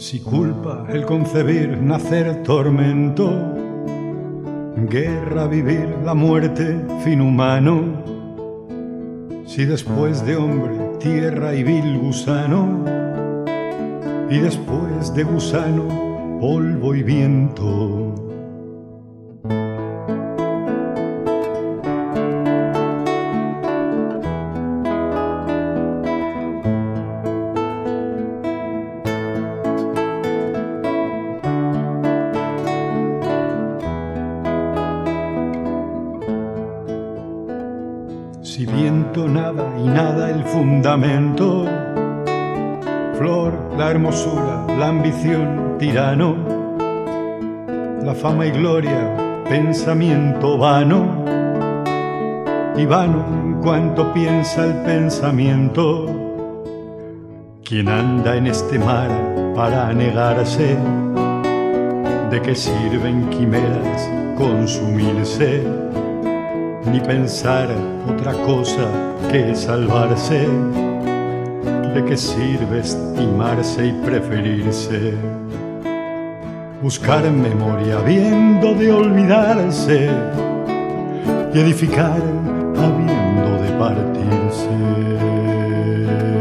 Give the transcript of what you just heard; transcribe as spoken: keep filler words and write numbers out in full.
Si culpa el concebir, nacer tormento, guerra, vivir, la muerte, fin humano. Si después de hombre, tierra y vil gusano, y después de gusano, polvo y viento. Si viento nada y nada el fundamento, flor, la hermosura, la ambición, tirano, la fama y gloria, pensamiento vano, y vano en cuanto piensa el pensamiento. Quien anda en este mar para negarse, ¿de qué sirven quimeras consumirse? Ni pensar otra cosa que salvarse. ¿De qué sirve estimarse y preferirse? Buscar memoria habiendo de olvidarse y edificar habiendo de partirse.